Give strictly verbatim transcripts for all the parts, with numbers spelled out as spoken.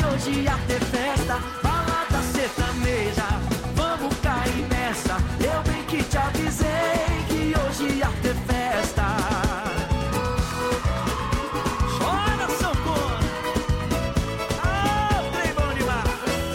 hoje ia ter festa, balada sertaneja, vamos cair nessa. Eu bem que te avisei que hoje ia ter festa. Chora, sanfona! Ah, trem bom demais!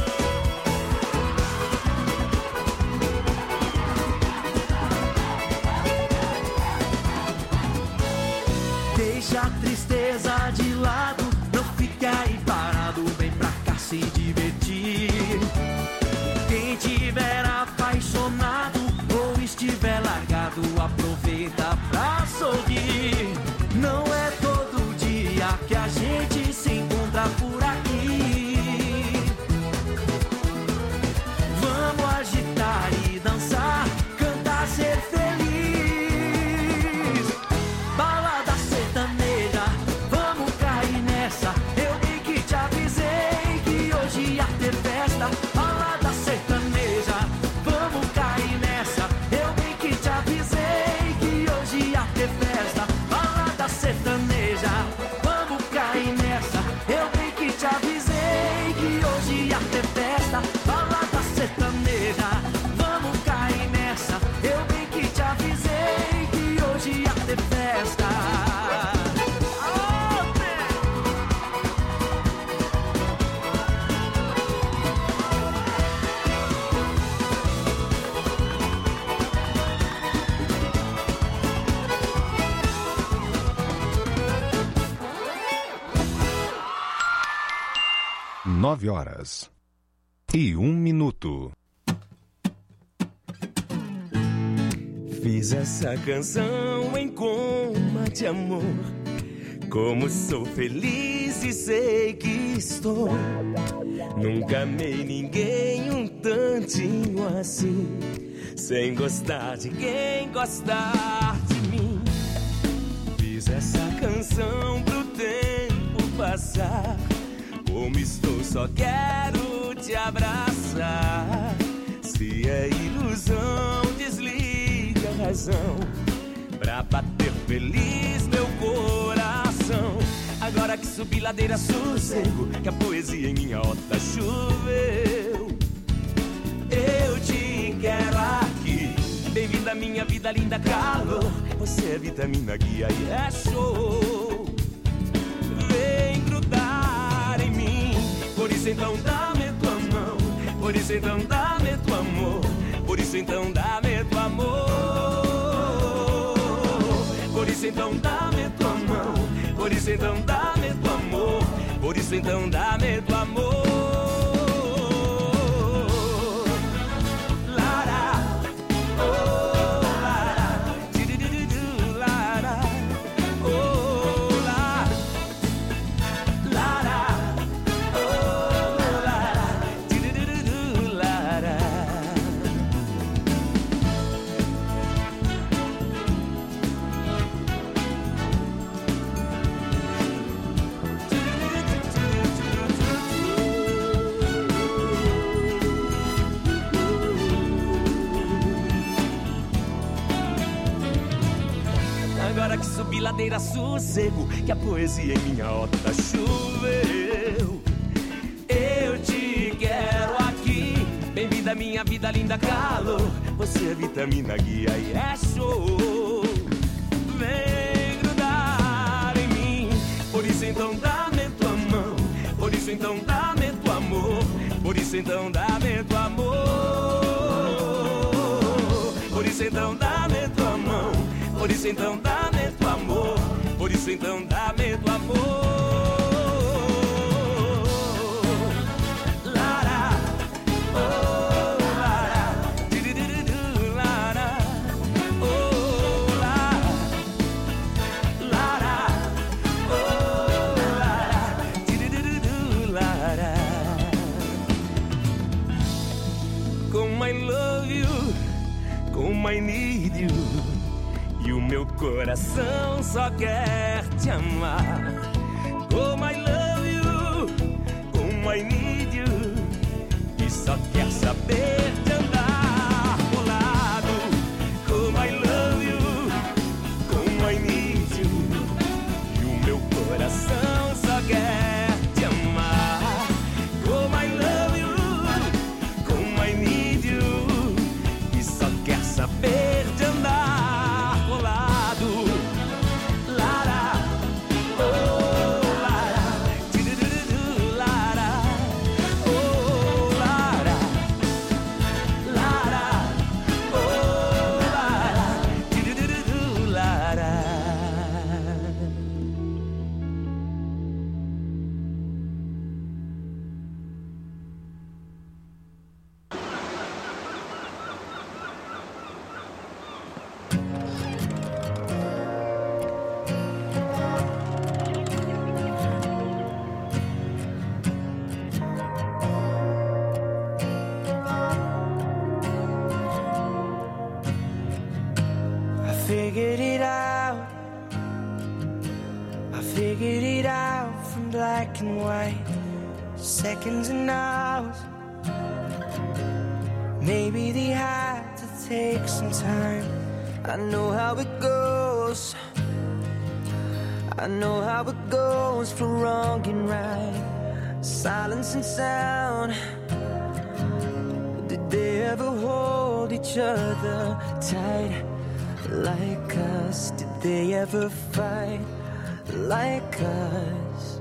Deixa a tristeza de lado, não fique aí parado, vem pra cá se divertir. Quem tiver apaixonado ou estiver largado, aproveita pra sorrir. Não é todo dia que a gente se encontra por aqui. Vamos agitar e dançar, cantar, ser feliz. Balada sertaneja, vamos cair nessa. Eu bem que te avisei que hoje ia ter festa. Balada sertaneja, vamos cair nessa. Eu bem que te avisei que hoje ia ter festa. Balada sertaneja, vamos cair nessa. Eu bem que te avisei que hoje ia ter festa. Balada sertaneja, vamos cair nessa. Eu bem que te avisei que hoje ia ter festa. Nove horas e um minuto. Fiz essa canção em coma de amor. Como sou feliz e sei que estou. Nunca amei ninguém um tantinho assim, sem gostar de quem gostar de mim. Fiz essa canção pro tempo passar. Como estou, só quero te abraçar. Se é ilusão, desliga a razão pra bater feliz meu coração. Agora que subi ladeira, sossego, que a poesia em minha horta choveu. Eu te quero aqui, bem-vinda à minha vida, linda calor. Você é vitamina, guia e é show. Vem grudar em mim, por isso então dá-me tua mão. Por isso então dá-me tua amor. Por isso então dá-me tua amor. Por isso então dá-me tua mão. Por isso então dá-me tua amor. Por isso então dá-me tua amor. Lara, oh Lara, di-di-di-di-du, Lara, oh Lara, Lara, oh Lara, di-di-di-di-du, Lara. Agora que subi ladeira, sossego, que a poesia em minha horta choveu. Eu te quero aqui, bem-vinda à minha vida, linda calor. Você é vitamina, guia e é show. Vem grudar em mim, por isso então dá-me tua mão. Por isso então dá-me tua amor. Por isso então dá-me tua amor. Por isso então dá-me tua mão. Por isso então dá-me tua amor. Por isso então dá-me tua amor. Lara, oh Lara, di-di-di-di-du, Lara, oh Lara, Lara, oh Lara, di-di-di-di-du, Lara. Como I love you, como I need you. E o meu coração só quer te amar. Como I love you, como I need you. E só quer saber de andar colado. Como I love you, como I need you. E o meu coração só quer te amar. seconds and hours. Maybe they had to take some time. I know how it goes. I know how it goes for wrong and right. Silence and sound. Did they ever hold each other tight like us? Did they ever fight like us?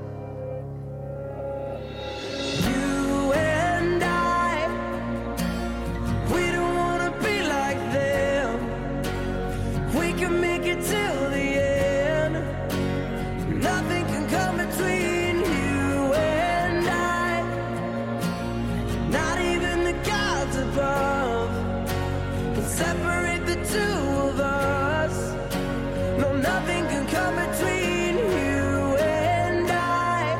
You and I, we don't wanna be like them. We can make it till the end. Nothing can come between you and I. Not even the gods above can separate the two of us. No, nothing can come between you and I.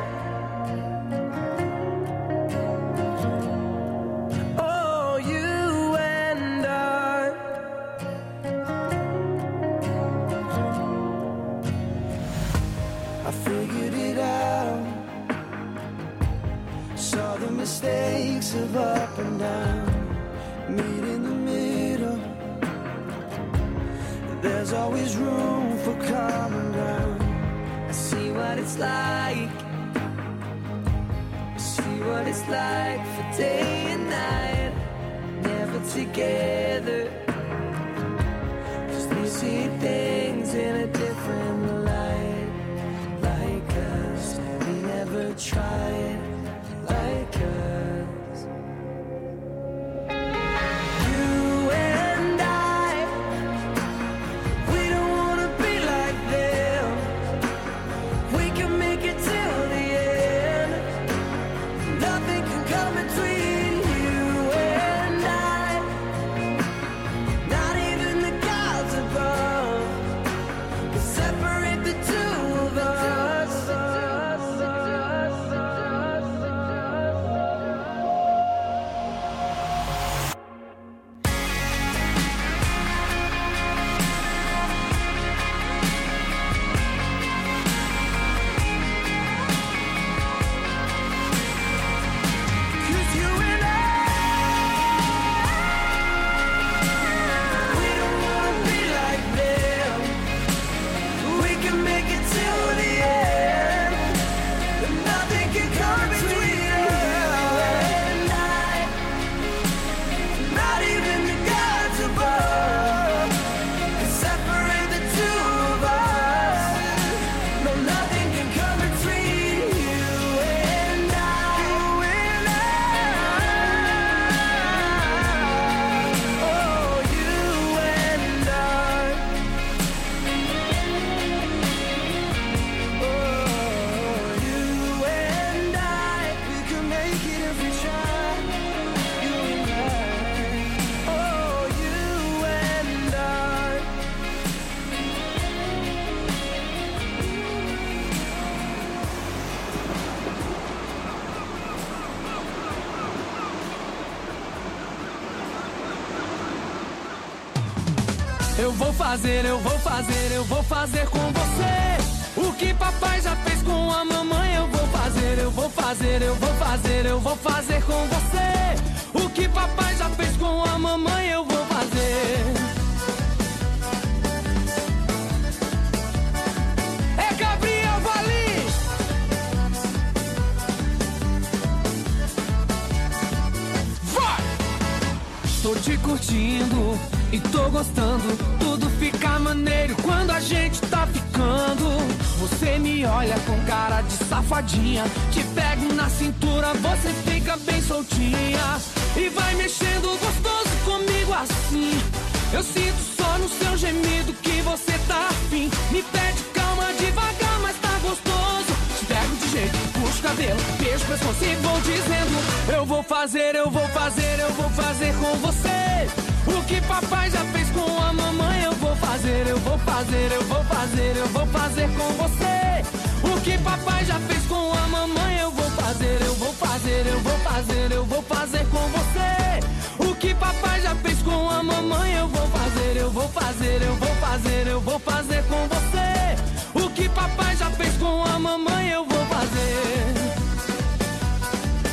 Oh, you and I. I figured it out. Saw the mistakes of up and down. Meet in the middle. There's always room for common ground. I see what it's like. I see what it's like for day and night. Never together. 'Cause they see things in a different light. Like us, they never tried like us. You and I, we don't wanna be like them. We can make it till the end. Nothing can come between you and I. Not even the gods above can separate the two of us. Eu vou fazer, eu vou fazer, eu vou fazer com você o que papai já fez com a mamãe. Eu vou fazer, eu vou fazer, eu vou fazer, eu vou fazer com você o que papai já fez com a mamãe. Eu vou fazer. É Gabriel Valim. Vai! Tô te curtindo e tô gostando, tudo fica maneiro quando a gente tá ficando. Você me olha com cara de safadinha, te pego na cintura, você fica bem soltinha e vai mexendo gostoso comigo assim. Eu sinto só no seu gemido que você tá afim. Me pede calma devagar, mas tá gostoso. Te pego de jeito, puxo o cabelo, beijo o pescoço e vou dizendo: eu vou fazer, eu vou fazer, eu vou fazer com você o que papai já fez com a mamãe. Eu vou fazer, eu vou fazer, eu vou fazer, eu vou fazer com você o que papai já fez com a mamãe. Eu vou fazer, eu vou fazer, eu vou fazer, eu vou fazer com você o que papai já fez com a mamãe. Eu vou fazer, eu vou fazer, eu vou fazer, eu vou fazer com você o que papai já fez com a mamãe. Eu vou fazer.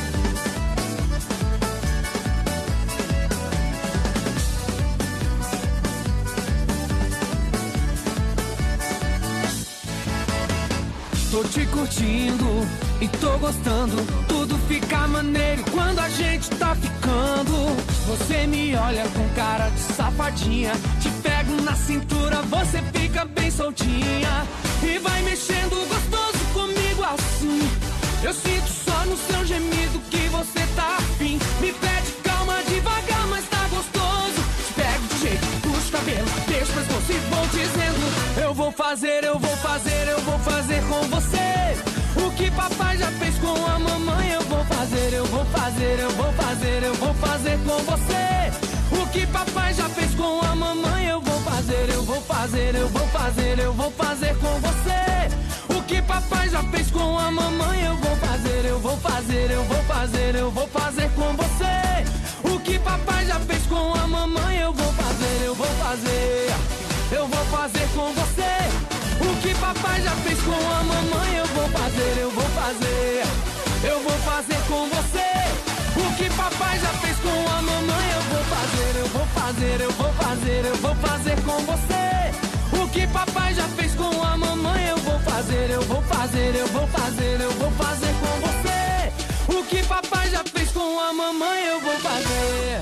tô te curtindo e tô gostando. Tudo fica maneiro quando a gente tá ficando. Você me olha com cara de safadinha, te pego na cintura, você fica bem soltinha e vai mexendo gostoso comigo assim. Eu sinto só no seu gemido que você tá afim. Me pede calma devagar, mas tá gostoso. Te pego de jeito, puxo o cabelo, deixo o pescoço e vou dizendo: eu vou fazer, eu vou fazer, eu vou fazer com você o que papai já fez com a mamãe. Eu vou fazer, eu vou fazer, eu vou fazer, eu vou fazer com você o que papai já fez com a mamãe. Eu vou fazer, eu vou fazer, eu vou fazer, eu vou fazer com você o que papai já fez com a mamãe. Eu vou fazer, eu vou fazer, eu vou fazer, eu vou fazer com você o que papai já fez com a mamãe. Eu vou fazer, eu vou fazer, eu vou fazer com você o que papai já fez com a mamãe. Eu vou fazer, eu vou fazer, eu vou fazer com você o que papai já fez com a mamãe. Eu vou fazer, eu vou fazer, eu vou fazer, eu vou fazer com você o que papai já fez com a mamãe. Eu vou fazer, eu vou fazer, eu vou fazer, eu vou fazer com você o que papai já fez com a mamãe. Eu vou fazer.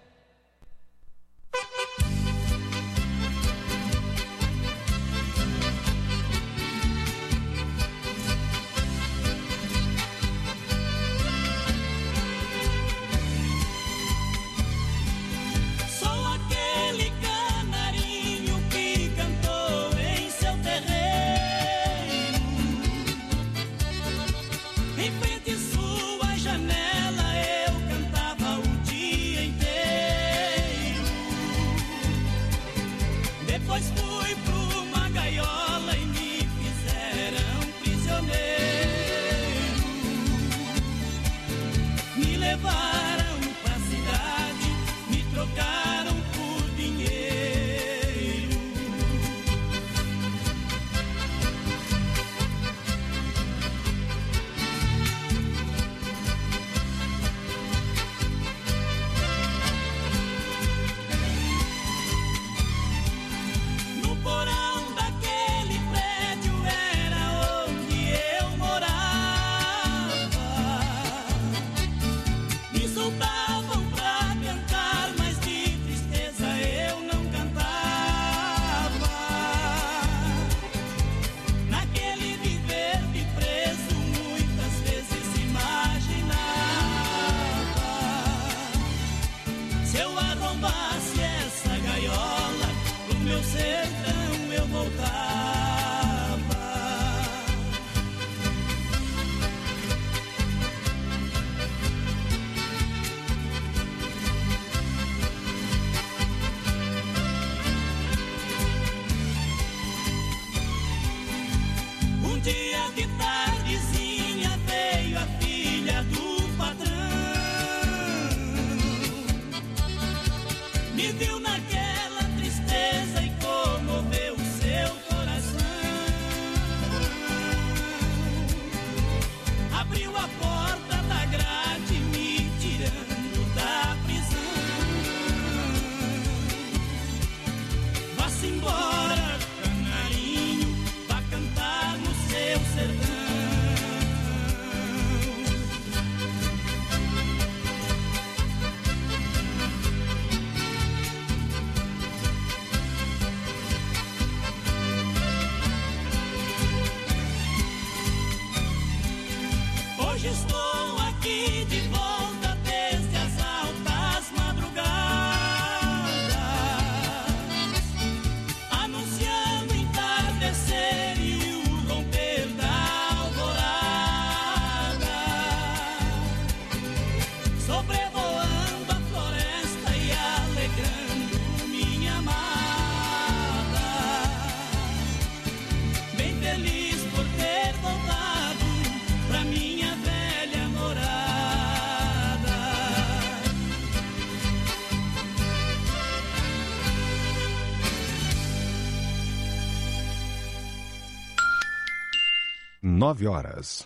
Nove horas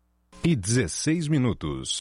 e dezesseis minutos.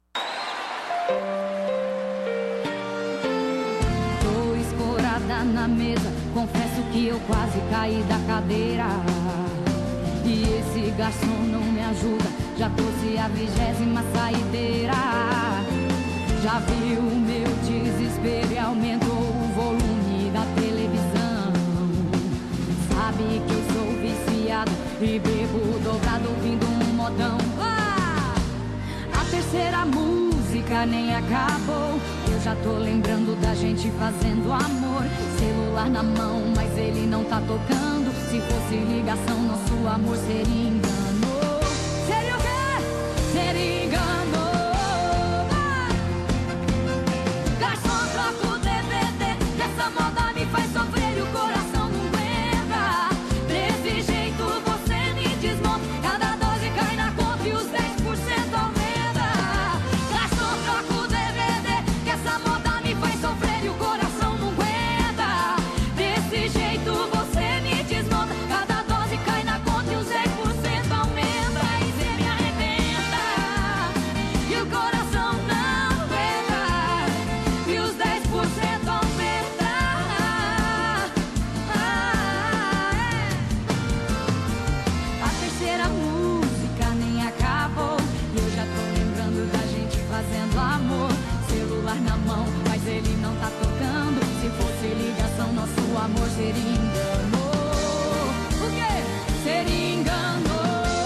Tô escorada na mesa, confesso que eu quase caí da cadeira. E esse garçom não me ajuda, já trouxe a vigésima saideira. Já viu o meu desespero e aumentou o volume da televisão. Sabe que eu sou viciado e bebo dobrado ouvindo um modão. Ah! A terceira música nem acabou, eu já tô lembrando da gente fazendo amor. Celular na mão, mas ele não tá tocando. Se fosse ligação, nosso amor seria engano. Seria o quê? Seria engano. Ah! Garçom, troca o D V D, que essa moda me faz sofrer e o coração não aguenta. Desse jeito você me desmonta, cada dose cai na conta e os dez por cento aumenta. Garçom, troca o D V D, que essa moda me faz sofrer e o coração não aguenta. Desse jeito você me desmonta, cada dose cai na conta e os dez por cento aumenta. E cê me arrebenta e o coração não aguenta, e os dez por cento aumenta. Ah, é. A terceira música nem acabou e eu já tô lembrando da gente fazendo amor. Celular na mão, mas ele não tá tocando. Se fosse ligação, nosso amor seria engano. O quê? Seria engano.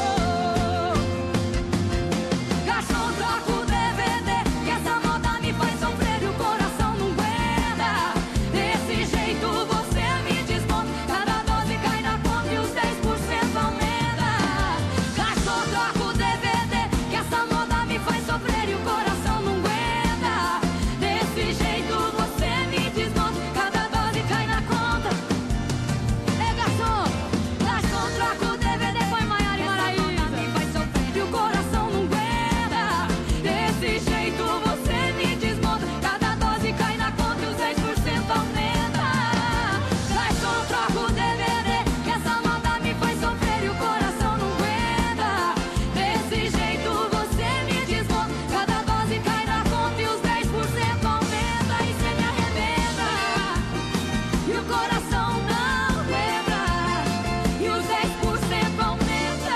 Garçom, troca o D V D, que essa moda me faz sofrer e o coração não aguenta. Desse jeito você me desmonta, cada dose cai na conta e os dez por cento aumenta. Garçom, troca o D V D, que essa moda me faz sofrer e o coração não aguenta. Desse jeito você me desmonta, cada dose cai na conta. É garçom, garçom, troca o D V D, põe Maiara e Maraísa. Me faz sofrer e o coração não aguenta. Desse jeito você me desmonta, cada dose cai na conta e os dez por cento aumenta. Garçom, troca o D V D, que essa moda me faz sofrer e o coração não aguenta. Desse jeito você me desmonta, cada dose cai na conta e os dez por cento aumenta. E cê me arrebenta e o coração não aguenta, e os dez por cento aumenta.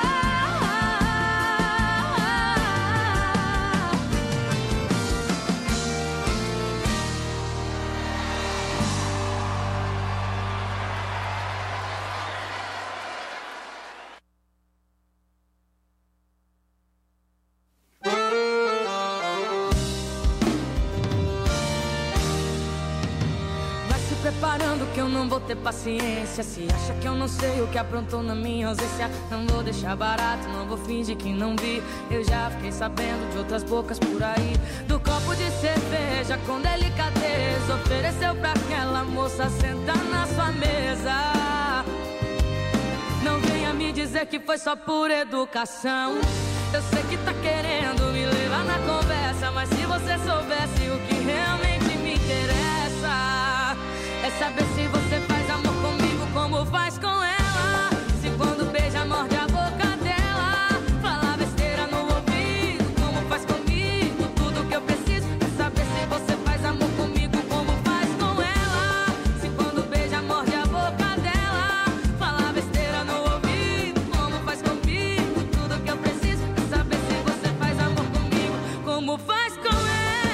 Vai se preparando que eu não vou ter paciência. Se acha que eu não sei o que aprontou na minha ausência, não vou deixar barato, não vou fingir que não vi. Eu já fiquei sabendo de outras bocas por aí, do copo de cerveja com delicadeza ofereceu pra aquela moça sentar na sua mesa. Não venha me dizer que foi só por educação. Eu sei que tá querendo me levar na conversa, mas se você soubesse o que realmente me interessa, é saber se você faz amor comigo como faz com ela. Se quando beija morde a boca dela, fala besteira no ouvido como faz comigo. Tudo que eu preciso é saber se você faz amor comigo como faz com ela. Se quando beija morde a boca dela, fala besteira no ouvido como faz comigo. Tudo que eu preciso é saber se você faz amor comigo como faz com ela.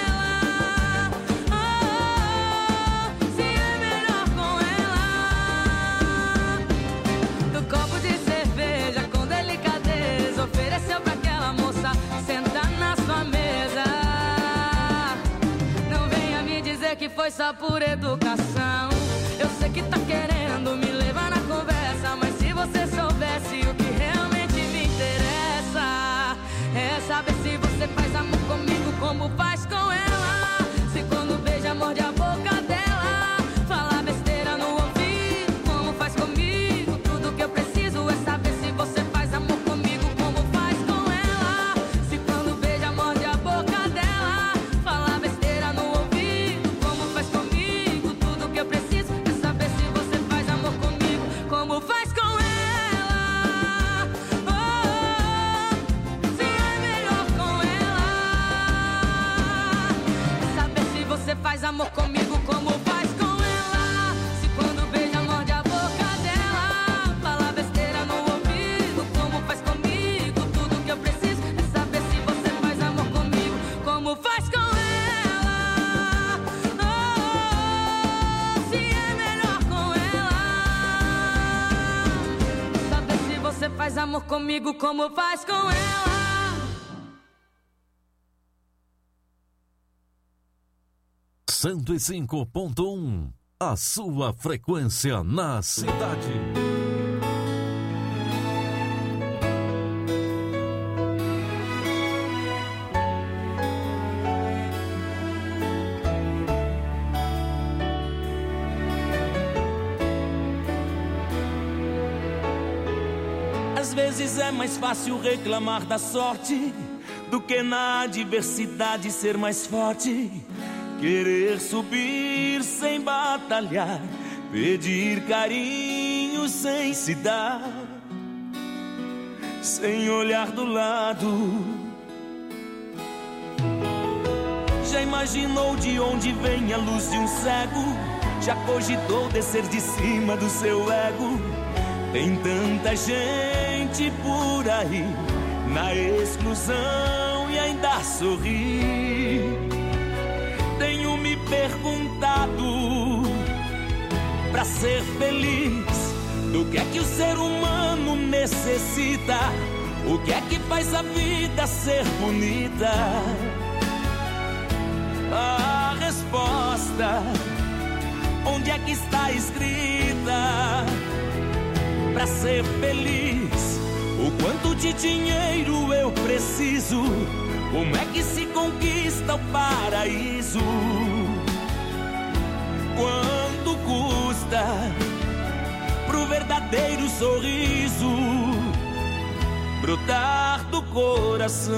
Que foi só por educação. Eu sei que tá querendo me levar na conversa, mas se você soubesse o que realmente me interessa, é saber se você faz amor comigo como faz com ela. Se quando beija morde a boca dela, fala besteira no ouvido como faz comigo. Tudo que eu preciso é saber se você faz amor comigo como faz com ela. Se quando beija morde a boca dela, fala besteira no ouvido. Eu preciso é saber se você faz amor comigo como faz com ela. Oh, se é melhor com ela. Saber se você faz amor comigo como faz com ela. Se quando beija morde a boca dela, fala besteira no ouvido como faz comigo. comigo como faz com ela. cento e cinco ponto um, a sua frequência na cidade. Às vezes é mais fácil reclamar da sorte do que na adversidade ser mais forte. Querer subir sem batalhar, pedir carinho sem se dar, sem olhar do lado. Já imaginou de onde vem a luz de um cego? Já cogitou descer de cima do seu ego? Tem tanta gente por aí na exclusão e ainda sorri. Tenho me perguntado, pra ser feliz, do que é que o ser humano necessita? O que é que faz a vida ser bonita? A resposta, onde é que está escrita? Pra ser feliz, o quanto de dinheiro eu preciso? Como é que se conquista o paraíso? Quanto custa pro verdadeiro sorriso brotar do coração?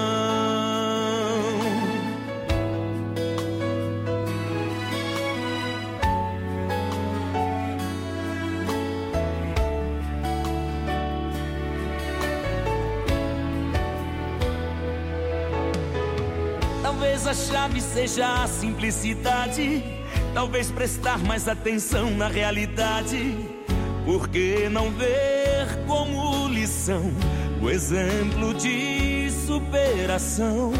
Talvez a chave seja a simplicidade, talvez prestar mais atenção na realidade. Por que não ver como lição o exemplo de superação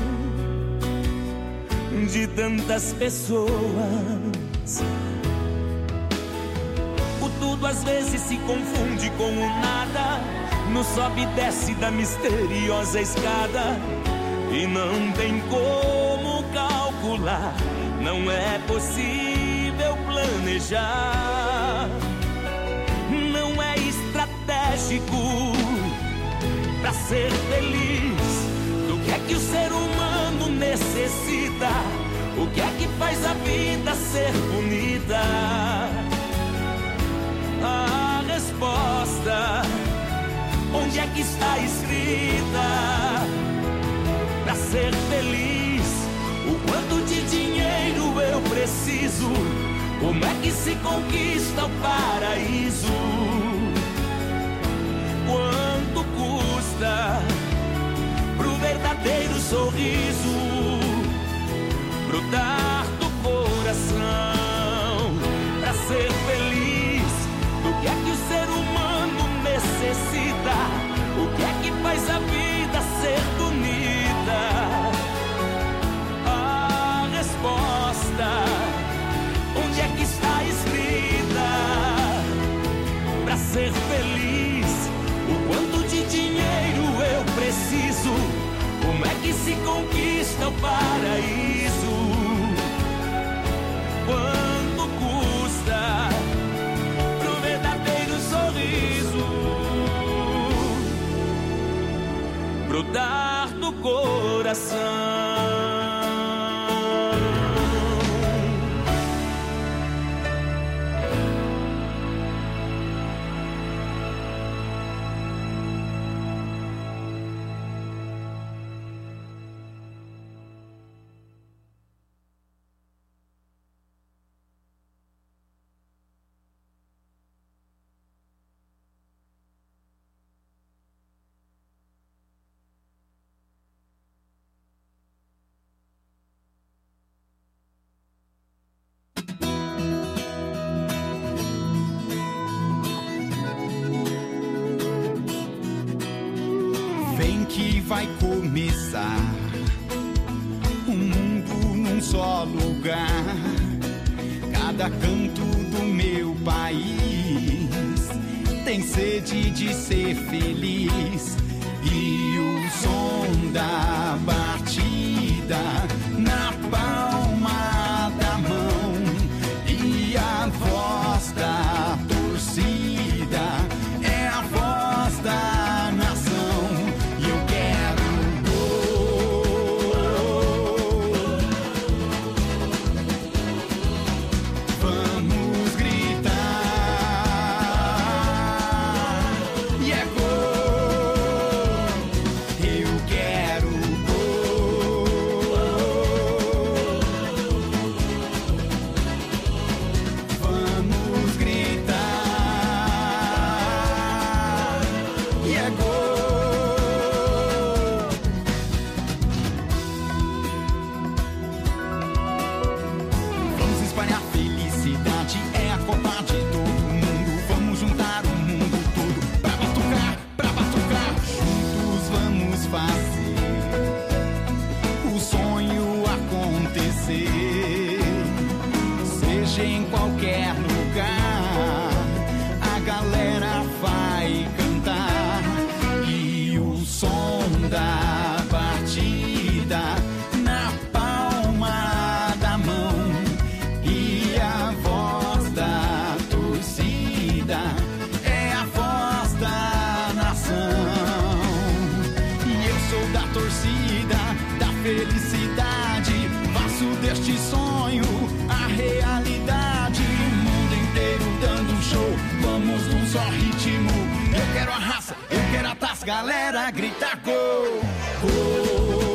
de tantas pessoas? O tudo às vezes se confunde com o nada, no sobe e desce da misteriosa escada. E não tem como calcular, não é possível planejar. Não é estratégico pra ser feliz. Do que é que o ser humano necessita? O que é que faz a vida ser bonita? A resposta, onde é que está escrita? Pra ser feliz, o quanto de dinheiro eu preciso? Como é que se conquista o paraíso? Quanto custa pro verdadeiro sorriso brotar do coração? Pra ser feliz, do que é que o ser humano necessita? O que é que faz a vida ser bonita? A resposta, onde é que está escrita? Pra ser feliz, o quanto de dinheiro eu preciso? Como é que se conquista o paraíso? Quanto custa pro verdadeiro sorriso brotar do coração? Vai começar um mundo num só lugar, cada canto do meu país tem sede de ser feliz. E o som da batida na palma da mão e a voz da torcida é a voz da nação. E eu quero gol. Vamos gritar. E é gol. Eu quero gol. Vamos gritar. E é gol. Vamos espalhar felicidade, é a Copa de todo mundo. Vamos juntar o mundo todo pra batucar, pra batucar. Juntos vamos fazer o sonho acontecer. Seja em qualquer lugar, a galera vai cantar. E o som da batida na palma da mão e a voz da torcida é a voz da nação. E eu sou da torcida, da felicidade, faço deste sonho a realidade. Mundo inteiro dando um show, vamos num só ritmo. Eu quero a raça, eu quero a taça, galera grita gol, gol.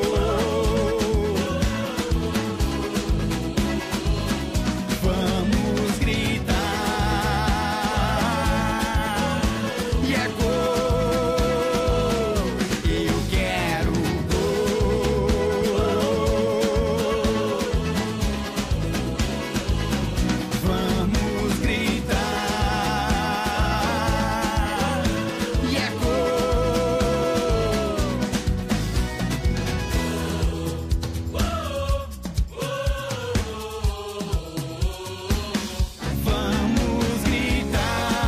Vamos gritar. E é gol. Eu quero gol. Vamos gritar. E é gol. Vamos gritar.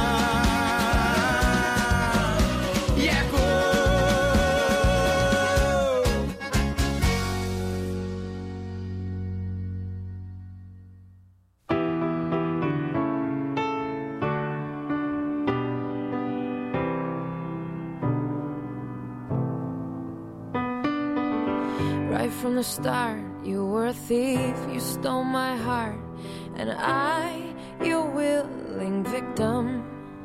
E é gol. Right from the start, you were a thief, you stole my heart, and I, your willing victim.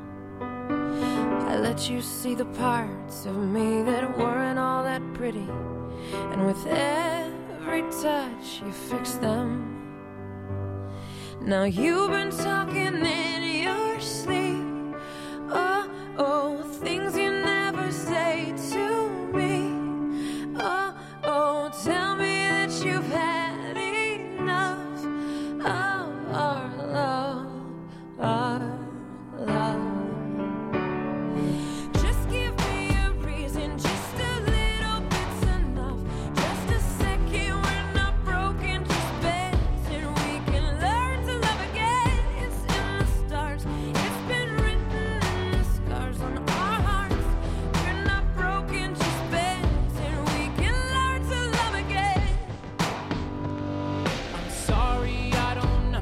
I let you see the parts of me that weren't all that pretty, and with every touch you fixed them. Now you've been talking in your sleep, oh, oh, things you never say to me. Oh, oh, tell me that you've had enough of our love, our love. Just give me a reason, just a little bit's enough. Just a second, we're not broken, just bends, and we can learn to love again. It's in the stars, it's been written in the scars on our hearts. We're not broken, just bends, and we can learn to love again. I'm sorry, I don't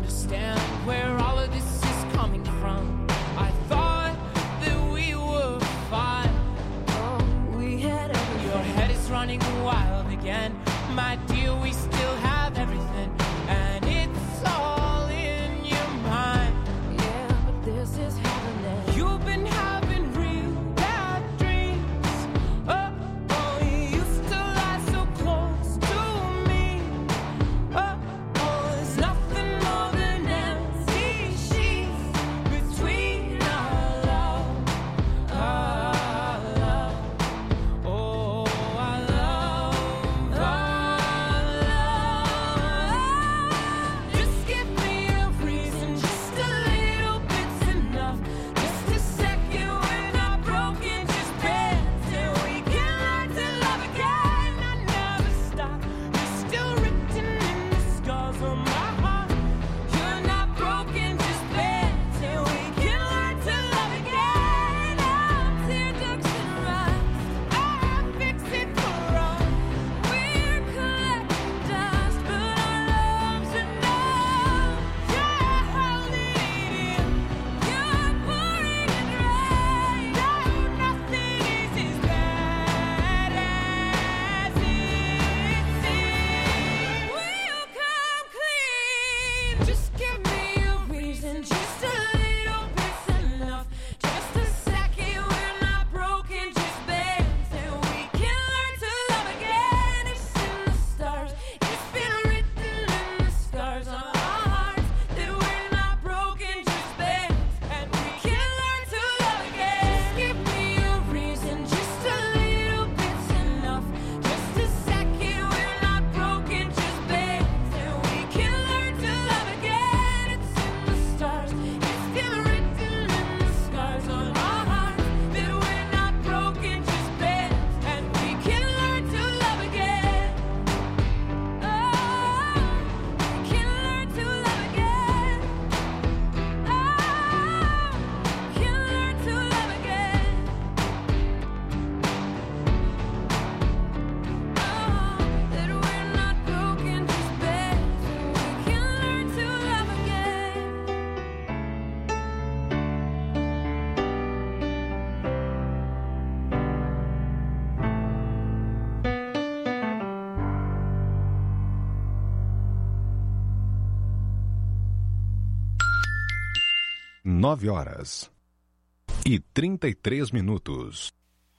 Nove horas e trinta e três minutos.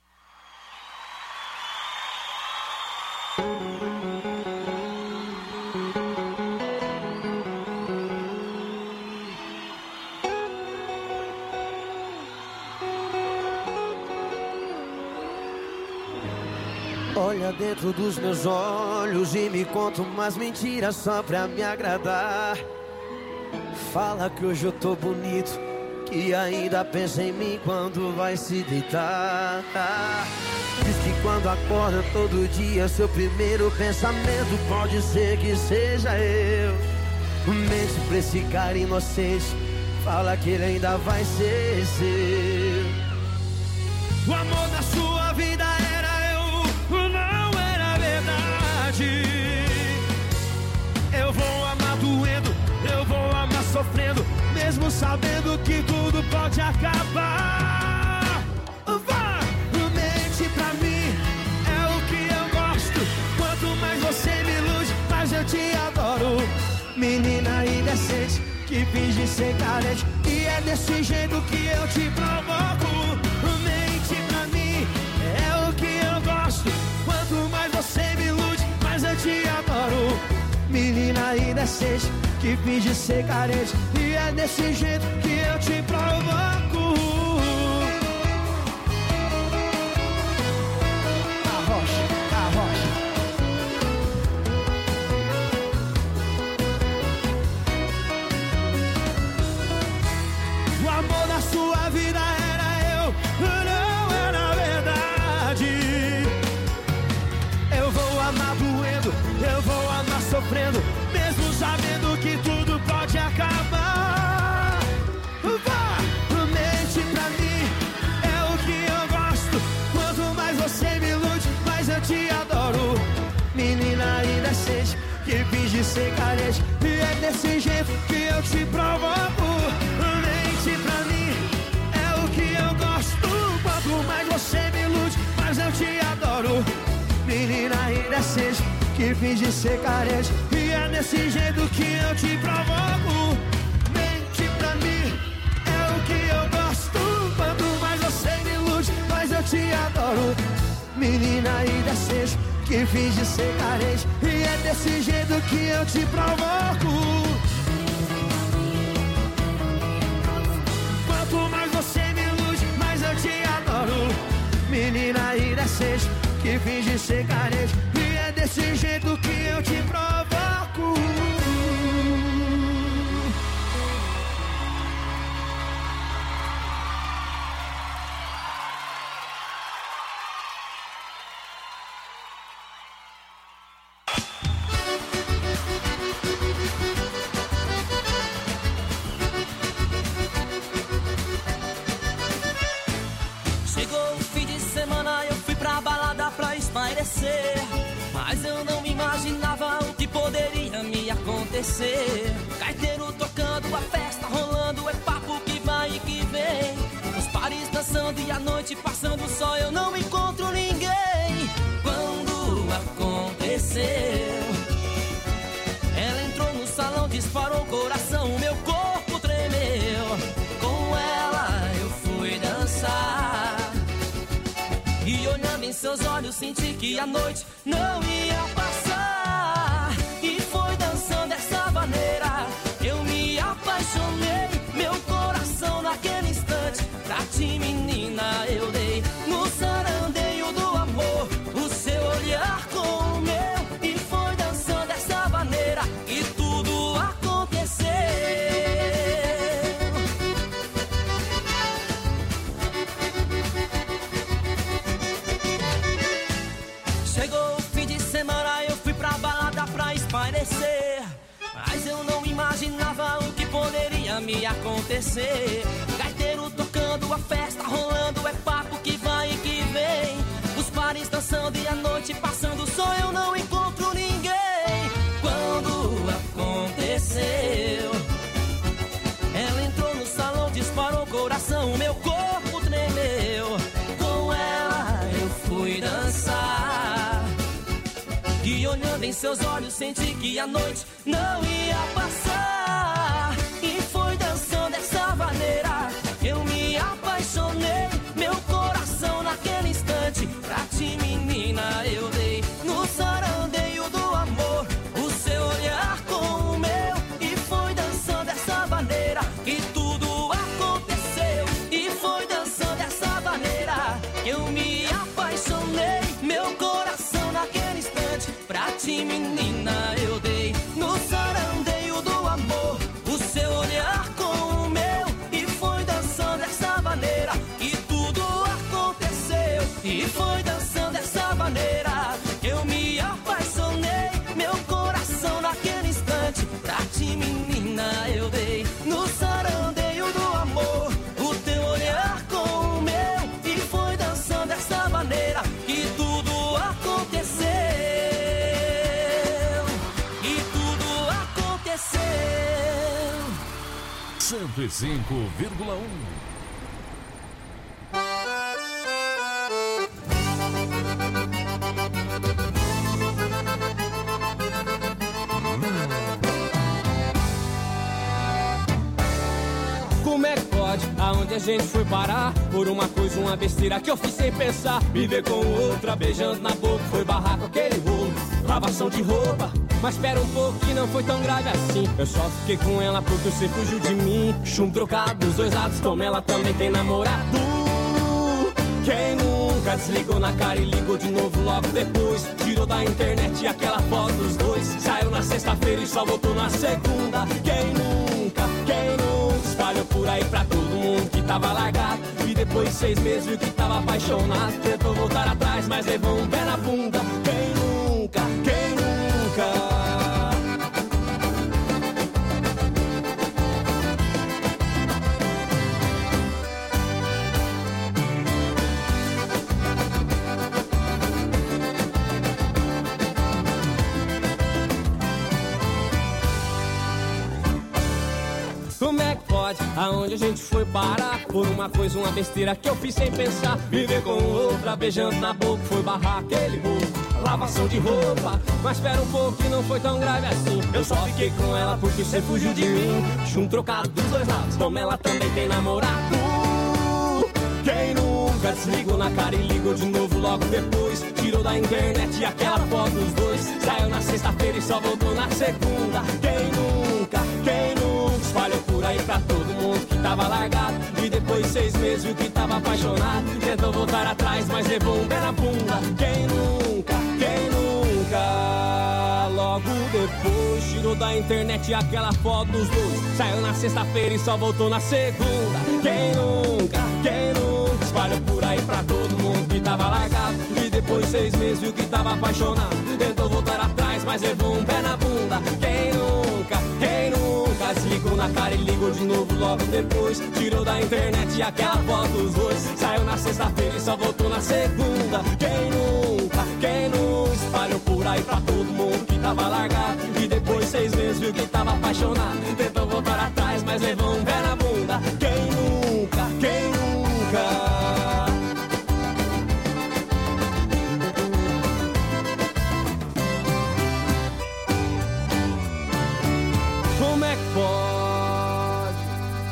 Olha dentro dos meus olhos e me conta umas mentiras só pra me agradar. Fala que hoje eu tô bonito, que ainda pensa em mim quando vai se deitar. Diz que quando acorda todo dia seu primeiro pensamento pode ser que seja eu. Mente pra esse cara inocente, fala que ele ainda vai ser seu. O amor da sua vida era eu, não era verdade. Eu vou amar doendo, eu vou amar sofrendo, mesmo sabendo que tudo pode acabar. Vá, mente pra mim, é o que eu gosto. Quanto mais você me ilude, mais eu te adoro. Menina indecente, que finge ser carente, e é desse jeito que eu te provoco. Mente pra mim, é o que eu gosto. Quanto mais você me ilude, mais eu te adoro. Menina indecente, que finge ser carente, e é desse jeito que eu te provoco. Arrocha, arrocha. O amor da sua vida era eu, não era verdade. Eu vou amar doendo, eu vou amar sofrendo, mesmo sabendo que tudo pode acabar. Vá, mente pra mim, é o que eu gosto. Quanto mais você me ilude, mais eu te adoro. Menina indecente, que finge ser carente, e é desse jeito que eu te provoco. Mente pra mim, é o que eu gosto. Quanto mais você me ilude, mais eu te adoro. Menina indecente, que finge ser carente, e é desse jeito que eu te provoco. Mente pra mim, é o que eu gosto. Quanto mais você me ilude, mais eu te adoro. Menina indecente, que finge ser carente, e é desse jeito que eu te provoco. Quanto mais você me ilude, mais eu te adoro. Menina indecente, que finge ser carente, e é desse jeito que eu te provoco. Chegou o fim de semana, eu fui pra balada pra espairecer, mas eu não imaginava o que poderia me acontecer. Gaiteiro tocando, a festa rolando, é papo que vai e que vem. Os pares dançando e a noite passando, só eu não encontro ninguém. Quando aconteceu, ela entrou no salão, disparou o coração, o meu corpo tremeu. Com ela eu fui dançar, e olhando em seus olhos senti que a noite não ia passar. E foi dançando dessa maneira, eu me apaixonei. Meu coração naquele instante, pra ti menina eu dei. No sarandeio do amor, o seu olhar com o meu. E foi dançando dessa maneira, e tudo aconteceu. Chegou o fim de semana, eu fui pra balada pra espairecer, mas eu não imaginava o que poderia me acontecer. Gaiteiro tocando, a festa rolando, é papo que vai e que vem. Os pares dançando e a noite passando, só eu não encontro ninguém. Quando aconteceu, ela entrou no salão, disparou o coração, o meu corpo tremeu. Com ela eu fui dançar, e olhando em seus olhos senti que a noite não ia passar. E foi dançando dessa maneira, cento e cinco vírgula um. Como é que pode? Aonde a gente foi parar? Por uma coisa, uma besteira que eu fiz sem pensar. Me ver com outra, beijando na boca. Foi barrar com aquele rolo, lavação de roupa. Mas espera um pouco que não foi tão grave assim. Eu só fiquei com ela porque você fugiu de mim. Chum trocado dos dois lados, como ela também tem namorado. Quem nunca desligou na cara e ligou de novo logo depois? Tirou da internet aquela foto dos dois. Saiu na sexta-feira e só voltou na segunda. Quem nunca, quem nunca espalhou por aí pra todo mundo que tava largado. E depois de seis meses viu que tava apaixonado. Tentou voltar atrás, mas levou um pé na bunda. Quem nunca, quem nunca? Como é que pode? Aonde a gente foi parar? Por uma coisa, uma besteira que eu fiz sem pensar. Viver com outra, beijando na boca. Foi barrar aquele bolo, lavação de roupa. Mas espera um pouco que não foi tão grave assim. Eu só fiquei com ela porque você fugiu de mim. Chum trocado dos dois lados, como ela também tem namorado. Quem nunca desligou na cara e ligou de novo logo depois? Tirou da internet aquela foto dos dois. Saiu na sexta-feira e só voltou na segunda. Quem nunca, quem nunca espalhou por aí pra todo mundo que tava largado. E depois de seis meses viu que tava apaixonado. Tentou voltar atrás, mas levou um pé na bunda. Quem nunca, quem nunca? Logo depois tirou da internet aquela foto dos dois. Saiu na sexta-feira e só voltou na segunda. Quem nunca, quem nunca espalhou por aí pra todo mundo que tava largado. E depois de seis meses viu que tava apaixonado. Tentou voltar atrás, mas levou um pé na bunda. Quem nunca, quem nunca desligou na cara e ligou de novo logo depois? Tirou da internet aquela foto dos dois. Saiu na sexta-feira e só voltou na segunda. Quem nunca, quem nunca espalhou por aí pra todo mundo que tava largado. E depois de seis meses viu que tava apaixonado. Tentou voltar atrás, mas levou um pé na bunda. Quem nunca, quem nunca? Como é que pode?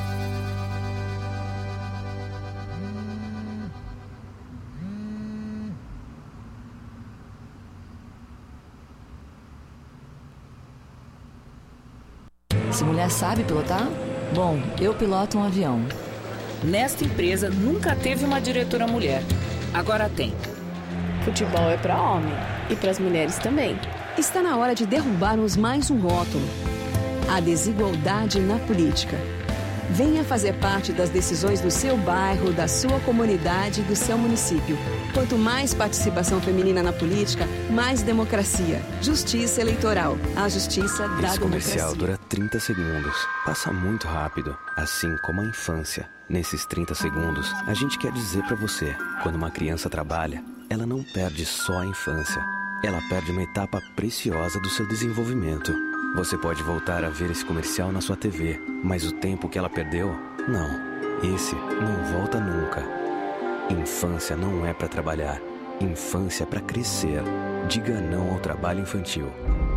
Essa mulher sabe pilotar? Bom, eu piloto um avião. Nesta empresa nunca teve uma diretora mulher. Agora tem. Futebol é para homem e para as mulheres também. Está na hora de derrubarmos mais um rótulo. A desigualdade na política. Venha fazer parte das decisões do seu bairro, da sua comunidade e do seu município. Quanto mais participação feminina na política, mais democracia. Justiça eleitoral. A justiça da democracia. Esse comercial dura trinta segundos. Passa muito rápido, assim como a infância. Nesses trinta segundos, a gente quer dizer pra você, quando uma criança trabalha, ela não perde só a infância. Ela perde uma etapa preciosa do seu desenvolvimento. Você pode voltar a ver esse comercial na sua T V, mas o tempo que ela perdeu, não. Esse não volta nunca. Infância não é pra trabalhar. Infância é pra crescer. Diga não ao trabalho infantil.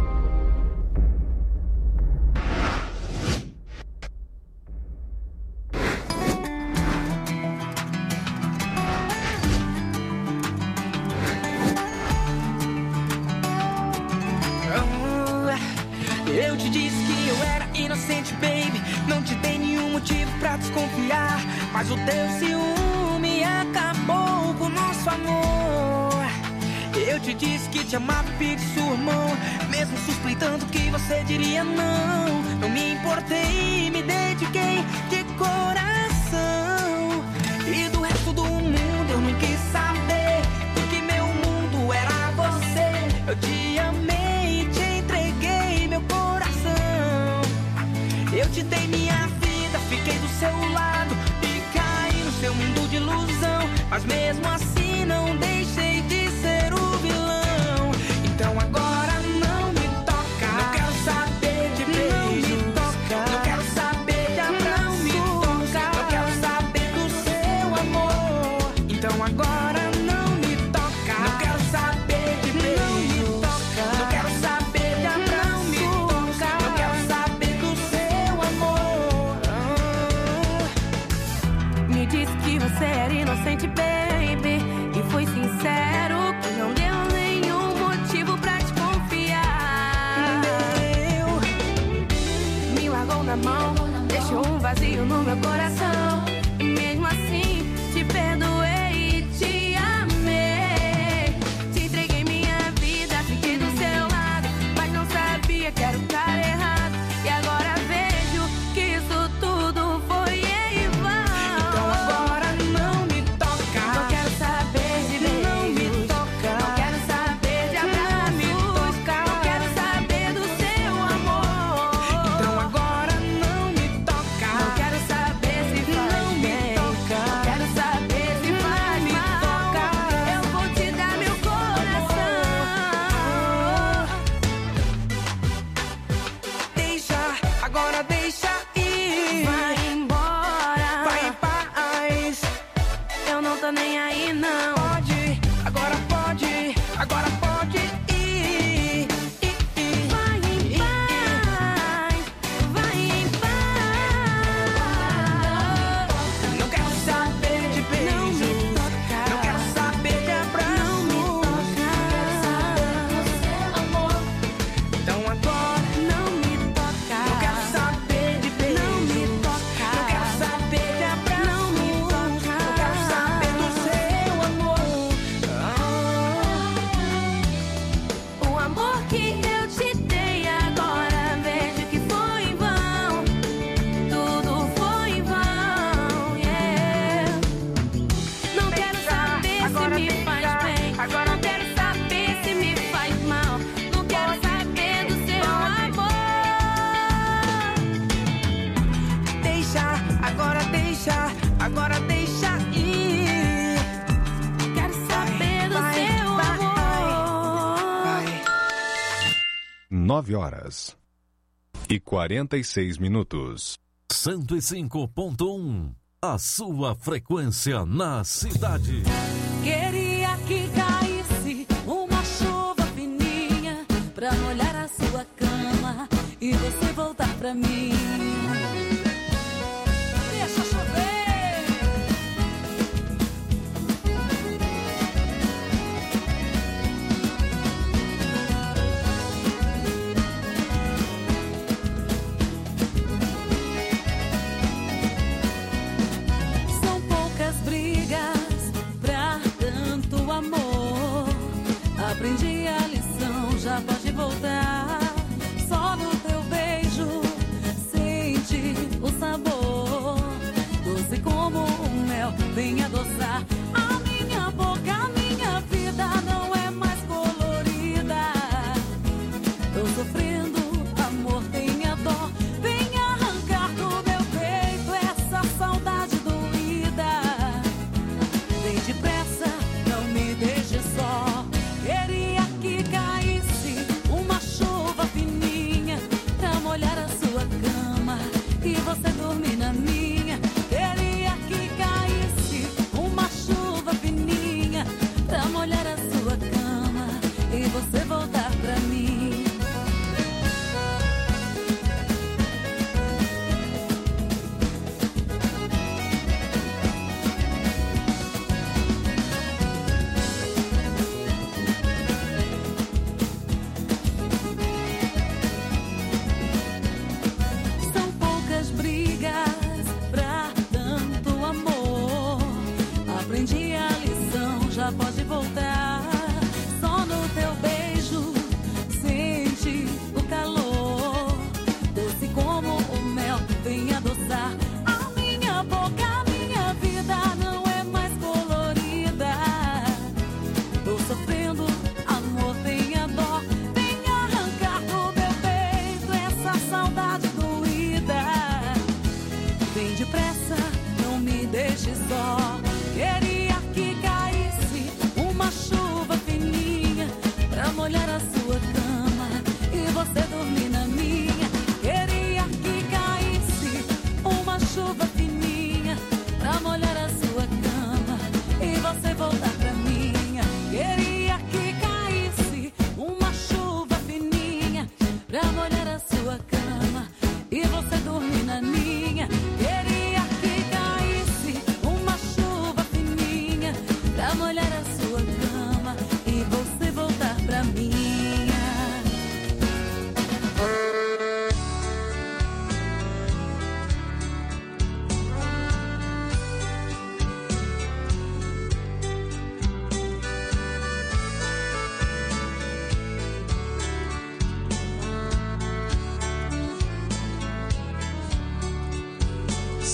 Eu te disse que eu era inocente, baby. Não te dei nenhum motivo pra desconfiar. Mas o teu ciúme acabou com o nosso amor. Eu te disse que te amava e pedi sua mão, mesmo suspeitando que você diria não. Não me importei, me dediquei de coração. E do resto do mundo eu não quis saber, porque meu mundo era você. Eu te amei e te entreguei meu coração. Eu te dei minha vida, fiquei do seu lado e caí no seu mundo de ilusão. Mas mesmo assim não deixei de ser o vilão. Então agora não me toca. Não quero saber de beijo. Não me toca. Não quero saber de abraço. no meu coração. E mesmo assim, te perdoei e te amei. Te entreguei minha vida, fiquei do seu lado, mas não sabia que era o cara errado. E agora vejo que isso tudo foi em vão. Então agora não me toca. Não quero saber de beijos. Não me toca. Não quero saber de abraços. Não quero saber do seu amor. Então agora não me toca. Não quero saber se faz Não me bem. toca. Não quero saber se Não faz me mal. toca. Eu vou te dar meu coração. Deixa, agora deixa ir. Vai embora. Vai em paz. Eu não tô nem aí, não. Pode, agora pode, agora pode ir. Ir, ir. Vai em paz. Vai em paz. Não quero saber de beijo. Não me toca. Não quero saber de abraço. Não me toca. Então agora Não me toca. não quero saber de beijo. Não me toca. Não quero saber de abraço. Não me toca. Não quero saber do seu amor. O amor que eu te dei agora vejo que foi em vão. Tudo foi em vão, yeah. Não quero saber se me faz bem. Não quero saber se me faz mal. Não quero saber do seu amor. Deixa, agora deixa, agora deixa ir. Quero saber do vai, seu vai, amor. Vai. Nove horas e quarenta e seis minutos. cento e cinco ponto um. A sua frequência na cidade. Queria que caísse uma chuva fininha pra molhar a sua cama e você voltar pra mim. Deixa chover. São poucas brigas pra tanto amor. Aprendi a lição, já pode voltar. Só no teu beijo sente o sabor. Doce como o mel, vem adoçar a minha boca. A minha vida não é mais colorida. Tô sofrendo, amor, tenha dó. Vem arrancar do meu peito essa saudade doída. Vem depressa, não me deixe só. Queria que caísse uma chuva fininha pra molhar a sua cama e você dormir na minha. Queria que caísse uma chuva fininha pra molhar a sua cama e você voltar pra mim. São poucas brigas pra tanto amor. Aprendi a lição, já pode voltar. Só no teu beijo sente o calor. Doce como o mel, vem adoçar a minha boca. A minha vida não é mais colorida. Tô sofrendo, amor, tenha dó. Vem arrancar do meu peito essa saudade doída. Vem depressa, não me deixe só. Queria que caísse uma chuva fininha pra molhar a sua cama e você dormir na minha. Queria que caísse uma chuva fininha pra molhar a sua cama e você voltar pra minha. Queria que caísse uma chuva fininha pra molhar a sua cama e você dormir na minha. Queria que caísse uma chuva fininha pra molhar a sua cama e você voltar pra minha.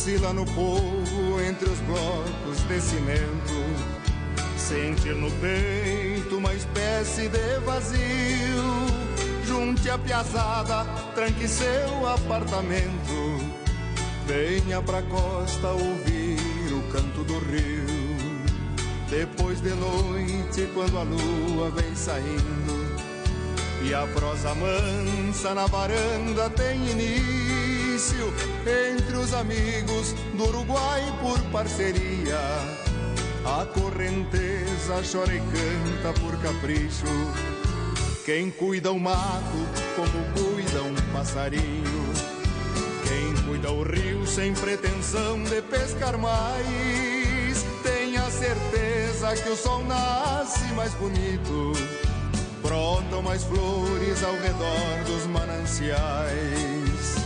oscila no povo entre os blocos de cimento. Sentir no peito uma espécie de vazio. Junte a piazada, tranque seu apartamento. Venha pra costa ouvir o canto do rio. Depois de noite, quando a lua vem saindo e a prosa mansa na varanda tem início, entre os amigos do Uruguai por parceria, a correnteza chora e canta por capricho. Quem cuida o mato como cuida um passarinho. Quem cuida o rio sem pretensão de pescar mais, tenha certeza que o sol nasce mais bonito. Brotam mais flores ao redor dos mananciais.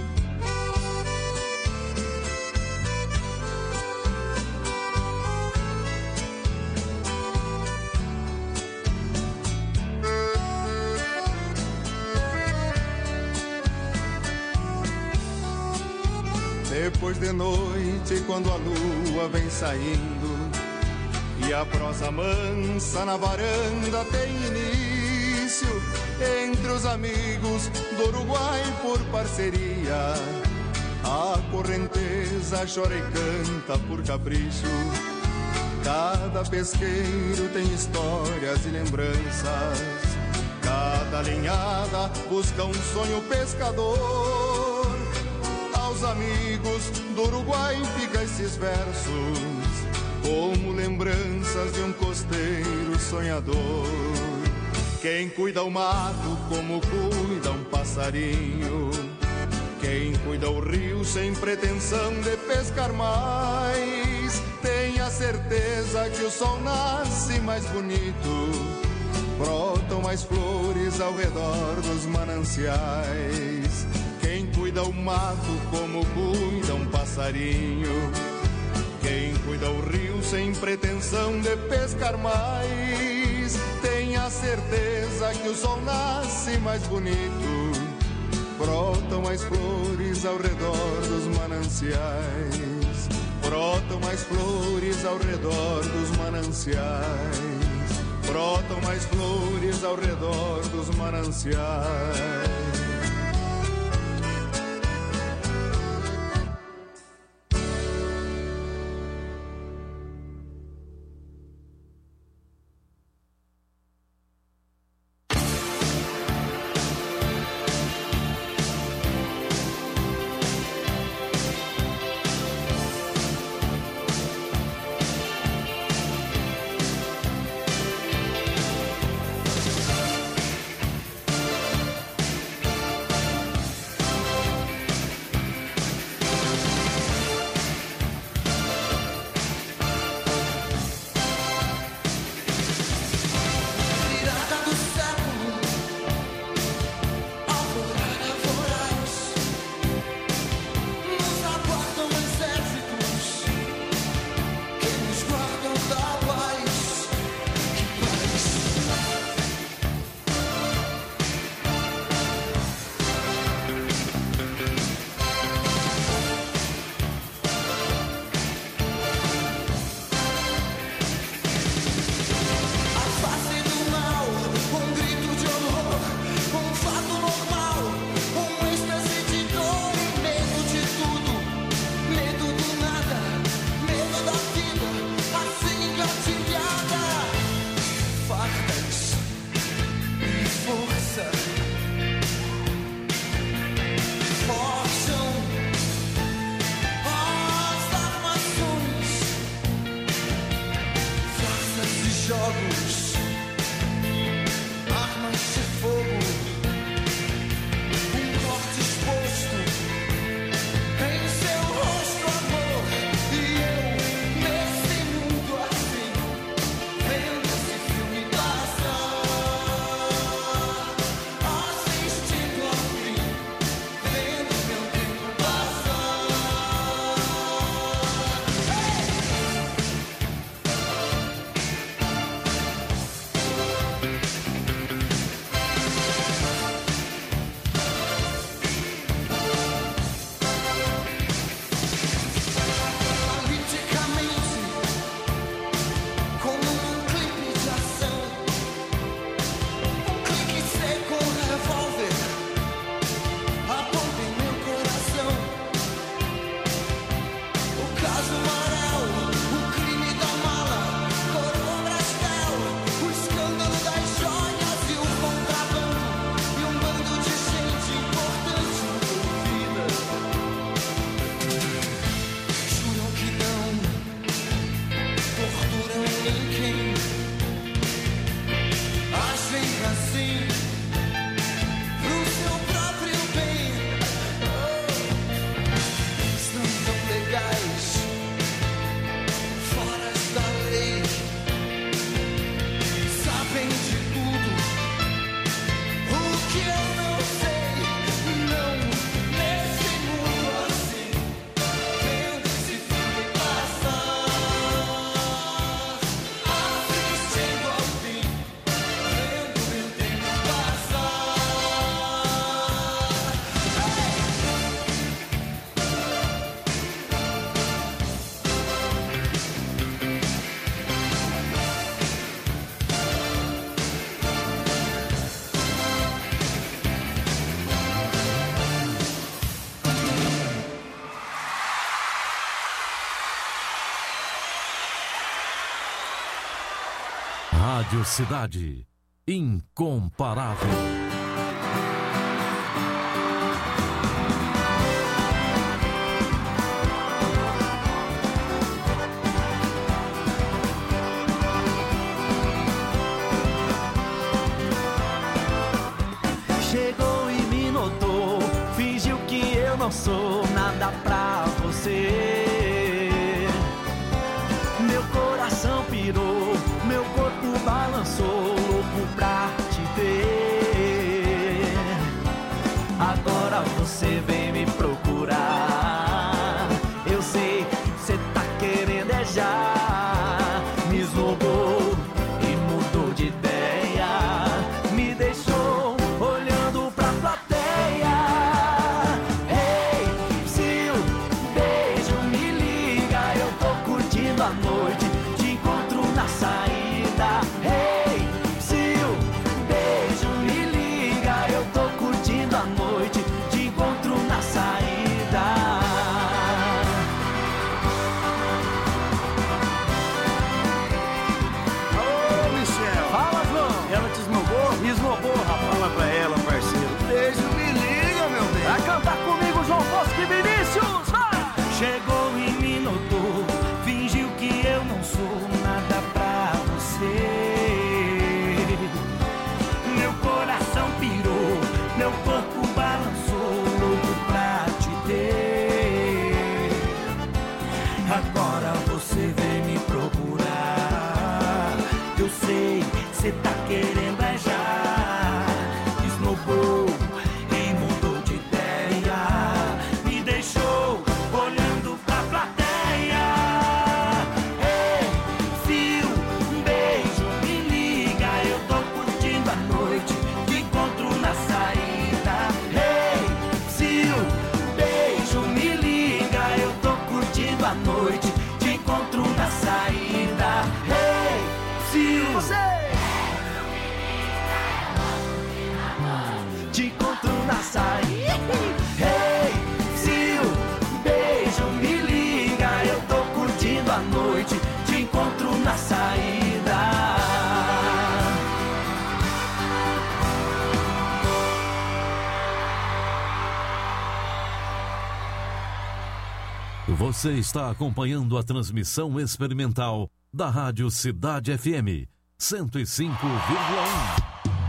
Depois de noite, quando a lua vem saindo e a prosa mansa na varanda tem início, entre os amigos do Uruguai por parceria, a correnteza chora e canta por capricho. Cada pesqueiro tem histórias e lembranças, cada linhada busca um sonho pescador. Aos amigos do Uruguai fica esses versos, como lembranças de um costeiro sonhador. Quem cuida o mato como cuida um passarinho. Quem cuida o rio sem pretensão de pescar mais, tenha certeza que o sol nasce mais bonito. Brotam mais flores ao redor dos mananciais. Quem cuida o mato como cuida um passarinho. Quem cuida o rio sem pretensão de pescar mais, tenha certeza que o sol nasce mais bonito. Brotam mais flores ao redor dos mananciais. Brotam mais flores ao redor dos mananciais. Brotam mais flores ao redor dos mananciais. Rádio Cidade. Incomparável. Chegou e me notou, fingiu que eu não sou nada pra você. Meu coração pirou, meu corpo balançou, louco pra te ter. Agora você vem me procurar, eu sei, cê tá querendo é já. Me esnobou e mudou de ideia, me deixou olhando pra plateia. Ei, se o beijo me liga, eu tô curtindo a noite, te encontro na saída. Ei, se o beijo me liga, eu tô curtindo a noite, te encontro na saída. Ô, Michel. Fala, João. Ela te esnobou? Me esnobou, rapaz. Fala pra ela, parceiro. Beijo, me liga, meu bem. Vai cantar comigo, João Bosco e Vinícius, vai! Chegou e me notou, fingiu que eu não sou nada pra você. Meu coração pirou, meu corpo balançou, louco pra te ter. Agora você vem me procurar, eu sei, cê tá querendo é já. Esnobou e mudou de ideia, me deixou olhando pra plateia. Ei, fio, um beijo, me liga, eu tô curtindo a noite, te encontro na saída. Ei, fio, beijo, me liga, eu tô curtindo a noite, te encontro na saída. Ei, fio, te encontro na saída. Hey, se o beijo me liga, eu tô curtindo a noite, te encontro na saída. Você está acompanhando a transmissão experimental da Rádio Cidade F M cento e cinco vírgula um.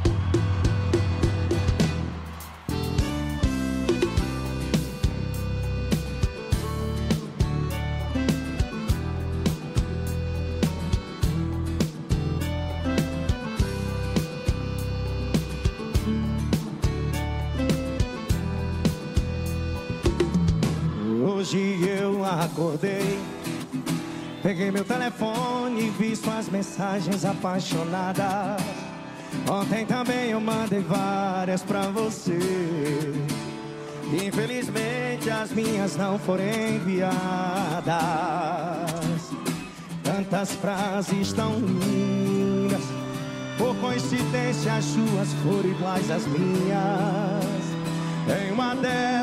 Hoje eu acordei, peguei meu telefone e vi suas mensagens apaixonadas. Ontem também eu mandei várias pra você. Infelizmente as minhas não foram enviadas. Tantas frases tão lindas, por coincidência as suas foram iguais às minhas. Em uma delas